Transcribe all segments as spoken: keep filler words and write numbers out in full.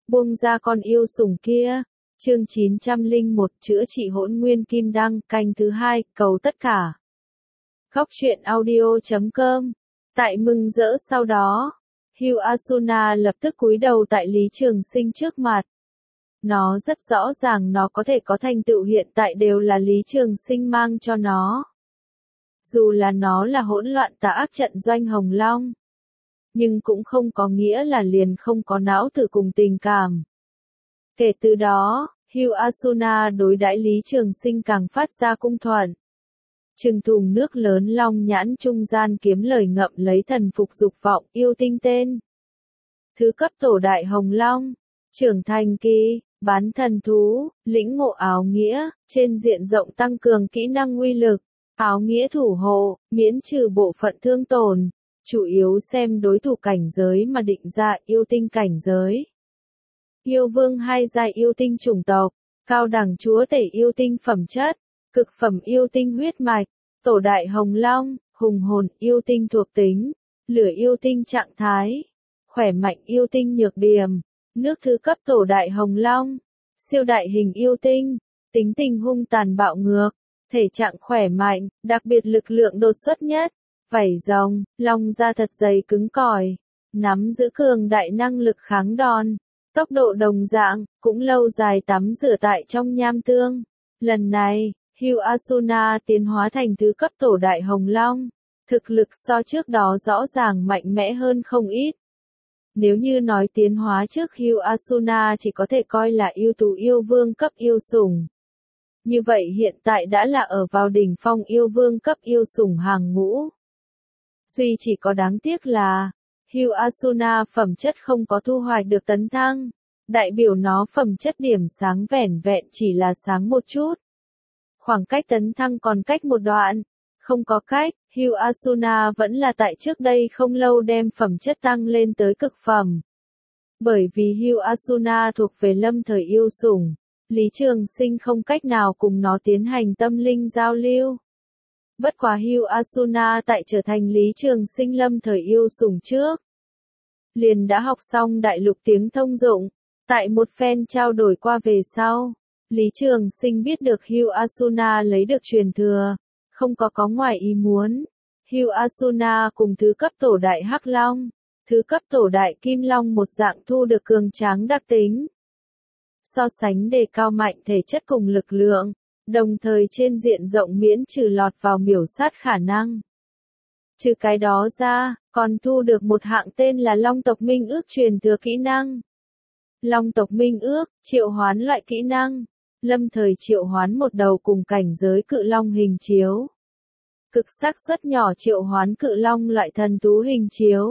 buông ra con yêu sủng kia. Chương chín trăm lẻ một chữa trị hỗn nguyên kim đăng, canh thứ hai, cầu tất cả. Góc truyện audio chấm com. Tại mừng rỡ sau đó, Hugh Asuna lập tức cúi đầu tại Lý Trường Sinh trước mặt. Nó rất rõ ràng nó có thể có thành tựu hiện tại đều là Lý Trường Sinh mang cho nó. Dù là nó là hỗn loạn tà ác trận doanh Hồng Long, nhưng cũng không có nghĩa là liền không có não tử cùng tình cảm. Kể từ đó, Hugh Asuna đối đãi Lý Trường Sinh càng phát ra cung thuận. Trừng thùng nước lớn long nhãn trung gian kiếm lời ngậm lấy thần phục dục vọng yêu tinh tên. Thứ cấp tổ đại Hồng Long, trưởng thành kỳ, bán thần thú, lĩnh ngộ áo nghĩa, trên diện rộng tăng cường kỹ năng uy lực, áo nghĩa thủ hộ, miễn trừ bộ phận thương tổn, chủ yếu xem đối thủ cảnh giới mà định ra yêu tinh cảnh giới. Yêu vương hai giai yêu tinh chủng tộc, cao đẳng chúa tể yêu tinh phẩm chất, cực phẩm yêu tinh huyết mạch, tổ đại Hồng Long, hùng hồn yêu tinh thuộc tính, lửa yêu tinh trạng thái, khỏe mạnh yêu tinh nhược điểm, nước thứ cấp tổ đại Hồng Long, siêu đại hình yêu tinh, tính tình hung tàn bạo ngược, thể trạng khỏe mạnh, đặc biệt lực lượng đột xuất nhất, vảy rồng, long da thật dày cứng cỏi, nắm giữ cường đại năng lực kháng đòn. Tốc độ đồng dạng, cũng lâu dài tắm rửa tại trong nham tương. Lần này, Hugh Asuna tiến hóa thành thứ cấp tổ đại Hồng Long. Thực lực so trước đó rõ ràng mạnh mẽ hơn không ít. Nếu như nói tiến hóa trước Hugh Asuna chỉ có thể coi là yêu tú yêu vương cấp yêu sủng. Như vậy hiện tại đã là ở vào đỉnh phong yêu vương cấp yêu sủng hàng ngũ. Duy chỉ có đáng tiếc là Hugh Asuna phẩm chất không có thu hoạch được tấn thăng, đại biểu nó phẩm chất điểm sáng vẻn vẹn chỉ là sáng một chút. Khoảng cách tấn thăng còn cách một đoạn, không có cách, Hugh Asuna vẫn là tại trước đây không lâu đem phẩm chất tăng lên tới cực phẩm. Bởi vì Hugh Asuna thuộc về lâm thời yêu sủng, Lý Trường Sinh không cách nào cùng nó tiến hành tâm linh giao lưu. Bất quá Hugh Asuna tại trở thành Lý Trường Sinh lâm thời yêu sủng trước, liền đã học xong đại lục tiếng thông dụng, tại một phen trao đổi qua về sau, Lý Trường Sinh biết được Hugh Asuna lấy được truyền thừa, không có có ngoài ý muốn. Hugh Asuna cùng thứ cấp tổ đại Hắc Long, thứ cấp tổ đại Kim Long một dạng thu được cường tráng đặc tính. So sánh đề cao mạnh thể chất cùng lực lượng, đồng thời trên diện rộng miễn trừ lọt vào miểu sát khả năng. Trừ cái đó ra, còn thu được một hạng tên là Long tộc Minh ước truyền thừa kỹ năng. Long tộc Minh ước, triệu hoán loại kỹ năng, lâm thời triệu hoán một đầu cùng cảnh giới cự long hình chiếu. Cực xác suất nhỏ triệu hoán cự long loại thần thú hình chiếu.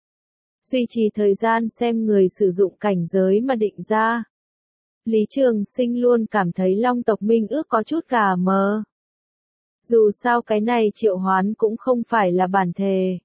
Duy trì thời gian xem người sử dụng cảnh giới mà định ra. Lý Trường Sinh luôn cảm thấy Long tộc Minh ước có chút gà mờ. Dù sao cái này triệu hoán cũng không phải là bản thể.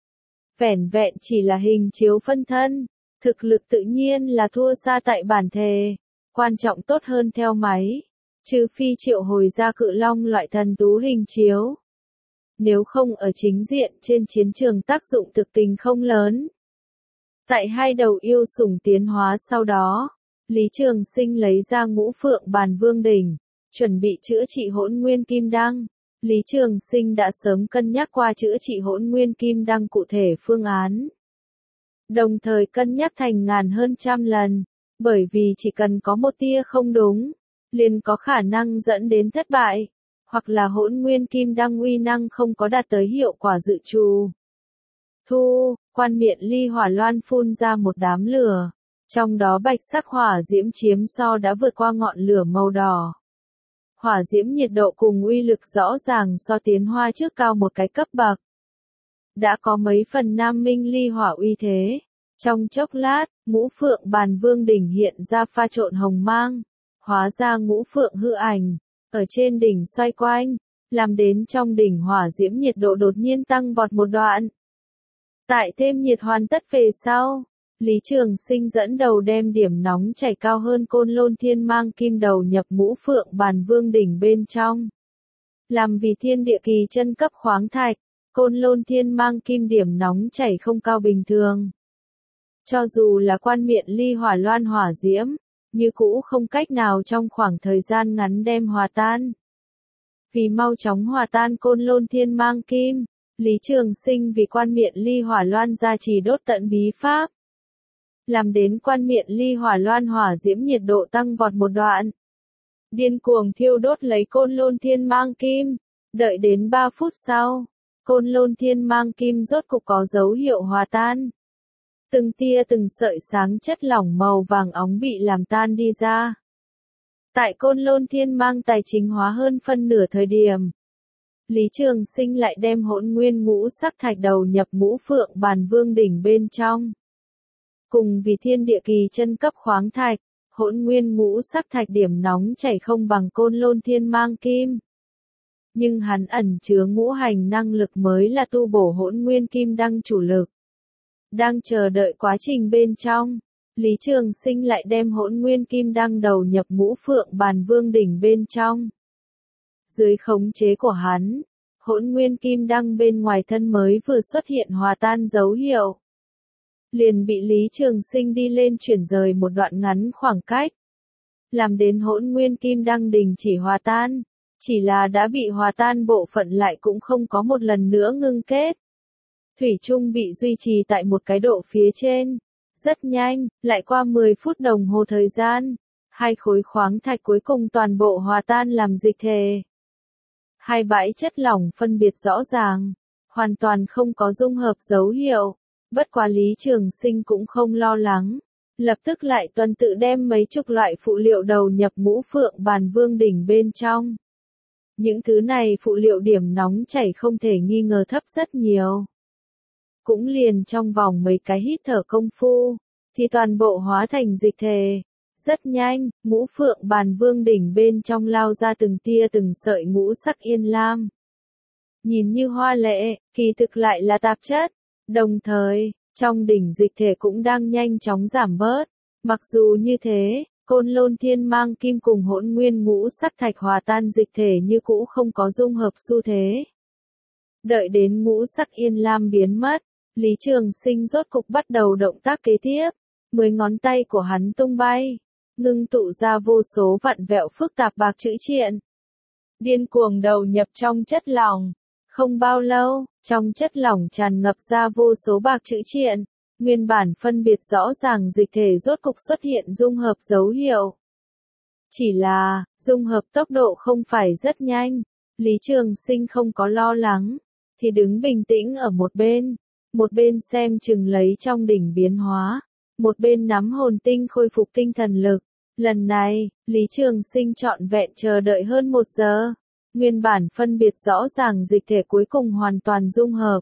Vẻn vẹn chỉ là hình chiếu phân thân, thực lực tự nhiên là thua xa tại bản thể, quan trọng tốt hơn theo máy, trừ phi triệu hồi ra cự long loại thần thú hình chiếu. Nếu không ở chính diện trên chiến trường tác dụng thực tình không lớn. Tại hai đầu yêu sủng tiến hóa sau đó, Lý Trường Sinh lấy ra ngũ phượng bàn vương đỉnh, chuẩn bị chữa trị hỗn nguyên kim đăng. Lý Trường Sinh đã sớm cân nhắc qua chữa trị hỗn nguyên kim đăng cụ thể phương án. Đồng thời cân nhắc thành ngàn hơn trăm lần, bởi vì chỉ cần có một tia không đúng, liền có khả năng dẫn đến thất bại, hoặc là hỗn nguyên kim đăng uy năng không có đạt tới hiệu quả dự trù. Thu, quan miệng ly hỏa loan phun ra một đám lửa, trong đó bạch sắc hỏa diễm chiếm so đã vượt qua ngọn lửa màu đỏ. Hỏa diễm nhiệt độ cùng uy lực rõ ràng so tiến hoa trước cao một cái cấp bậc. Đã có mấy phần nam minh ly hỏa uy thế. Trong chốc lát, ngũ phượng bàn vương đỉnh hiện ra pha trộn hồng mang, hóa ra ngũ phượng hư ảnh, ở trên đỉnh xoay quanh, làm đến trong đỉnh hỏa diễm nhiệt độ đột nhiên tăng vọt một đoạn. Tại thêm nhiệt hoàn tất về sau, Lý Trường Sinh dẫn đầu đem điểm nóng chảy cao hơn côn lôn thiên mang kim đầu nhập ngũ phượng bàn vương đỉnh bên trong. Làm vì thiên địa kỳ chân cấp khoáng thạch, côn lôn thiên mang kim điểm nóng chảy không cao bình thường. Cho dù là quan miện ly hỏa loan hỏa diễm, như cũ không cách nào trong khoảng thời gian ngắn đem hòa tan. Vì mau chóng hòa tan côn lôn thiên mang kim, Lý Trường Sinh vì quan miện ly hỏa loan gia trì đốt tận bí pháp. Làm đến quan miện ly hỏa loan hỏa diễm nhiệt độ tăng vọt một đoạn. Điên cuồng thiêu đốt lấy côn lôn thiên mang kim, đợi đến ba phút sau, côn lôn thiên mang kim rốt cục có dấu hiệu hòa tan. Từng tia từng sợi sáng chất lỏng màu vàng óng bị làm tan đi ra. Tại côn lôn thiên mang tài chính hóa hơn phân nửa thời điểm, Lý Trường Sinh lại đem hỗn nguyên ngũ sắc thạch đầu nhập ngũ phượng bàn vương đỉnh bên trong. Cùng vì thiên địa kỳ chân cấp khoáng thạch, hỗn nguyên ngũ sắc thạch điểm nóng chảy không bằng côn lôn thiên mang kim. Nhưng hắn ẩn chứa ngũ hành năng lực mới là tu bổ hỗn nguyên kim đăng chủ lực. Đang chờ đợi quá trình bên trong, Lý Trường Sinh lại đem hỗn nguyên kim đăng đầu nhập ngũ phượng bàn vương đỉnh bên trong. Dưới khống chế của hắn, hỗn nguyên kim đăng bên ngoài thân mới vừa xuất hiện hòa tan dấu hiệu. Liền bị Lý Trường Sinh đi lên chuyển rời một đoạn ngắn khoảng cách. Làm đến hỗn nguyên kim đăng đình chỉ hòa tan, chỉ là đã bị hòa tan bộ phận lại cũng không có một lần nữa ngưng kết. Thủy chung bị duy trì tại một cái độ phía trên. Rất nhanh, lại qua mười phút đồng hồ thời gian, hai khối khoáng thạch cuối cùng toàn bộ hòa tan làm dịch thể. Hai bãi chất lỏng phân biệt rõ ràng, hoàn toàn không có dung hợp dấu hiệu. Bất quá Lý Trường Sinh cũng không lo lắng, lập tức lại tuần tự đem mấy chục loại phụ liệu đầu nhập ngũ phượng bàn vương đỉnh bên trong. Những thứ này phụ liệu điểm nóng chảy không thể nghi ngờ thấp rất nhiều. Cũng liền trong vòng mấy cái hít thở công phu, thì toàn bộ hóa thành dịch thể. Rất nhanh, ngũ phượng bàn vương đỉnh bên trong lao ra từng tia từng sợi ngũ sắc yên lam. Nhìn như hoa lệ, kỳ thực lại là tạp chất. Đồng thời, trong đỉnh dịch thể cũng đang nhanh chóng giảm bớt. Mặc dù như thế, côn lôn thiên mang kim cùng hỗn nguyên ngũ sắc thạch hòa tan dịch thể như cũ không có dung hợp xu thế. Đợi đến ngũ sắc yên lam biến mất, Lý Trường Sinh rốt cục bắt đầu động tác kế tiếp. Mười ngón tay của hắn tung bay, ngưng tụ ra vô số vặn vẹo phức tạp bạc chữ triện. Điên cuồng đầu nhập trong chất lỏng. Không bao lâu, trong chất lỏng tràn ngập ra vô số bạc chữ triện. Nguyên bản phân biệt rõ ràng dịch thể rốt cục xuất hiện dung hợp dấu hiệu. Chỉ là, dung hợp tốc độ không phải rất nhanh. Lý Trường Sinh không có lo lắng, thì đứng bình tĩnh ở một bên. Một bên xem chừng lấy trong đỉnh biến hóa, một bên nắm hồn tinh khôi phục tinh thần lực. Lần này, Lý Trường Sinh trọn vẹn chờ đợi hơn một giờ. Nguyên bản phân biệt rõ ràng dịch thể cuối cùng hoàn toàn dung hợp.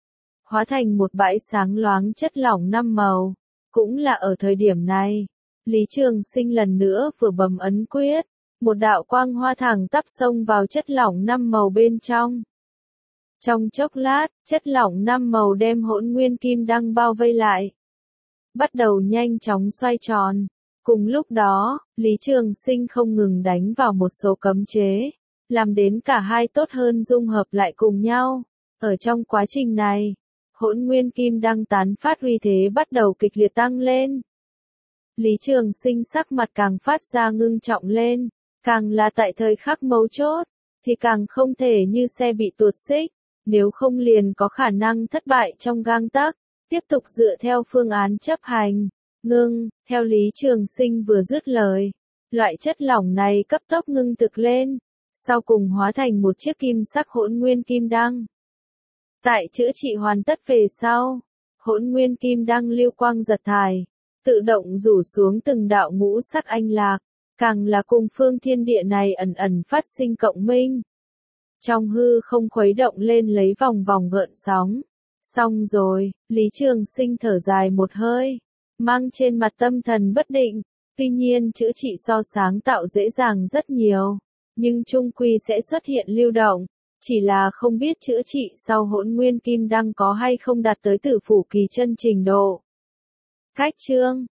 Hóa thành một bãi sáng loáng chất lỏng năm màu. Cũng là ở thời điểm này, Lý Trường Sinh lần nữa vừa bấm ấn quyết. Một đạo quang hoa thẳng tắp xông vào chất lỏng năm màu bên trong. Trong chốc lát, chất lỏng năm màu đem hỗn nguyên kim đăng bao vây lại. Bắt đầu nhanh chóng xoay tròn. Cùng lúc đó, Lý Trường Sinh không ngừng đánh vào một số cấm chế, làm đến cả hai tốt hơn dung hợp lại cùng nhau. Ở trong quá trình này, hỗn nguyên kim đăng tán phát uy thế bắt đầu kịch liệt tăng lên. Lý Trường Sinh sắc mặt càng phát ra ngưng trọng lên, càng là tại thời khắc mấu chốt, thì càng không thể như xe bị tuột xích. Nếu không liền có khả năng thất bại trong gang tấc, tiếp tục dựa theo phương án chấp hành. Ngưng, theo Lý Trường Sinh vừa dứt lời, loại chất lỏng này cấp tốc ngưng thực lên, sau cùng hóa thành một chiếc kim sắc hỗn nguyên kim đăng. Tại chữa trị hoàn tất về sau, hỗn nguyên kim đăng lưu quang giật thải, tự động rủ xuống từng đạo ngũ sắc anh lạc, càng là cùng phương thiên địa này ẩn ẩn phát sinh cộng minh. Trong hư không khuấy động lên lấy vòng vòng gợn sóng. Xong rồi, Lý Trường Sinh thở dài một hơi, mang trên mặt tâm thần bất định. Tuy nhiên chữa trị so sáng tạo dễ dàng rất nhiều, nhưng chung quy sẽ xuất hiện lưu động. Chỉ là không biết chữa trị sau hỗn nguyên kim đăng có hay không đạt tới tử phủ kỳ chân trình độ. Cách chương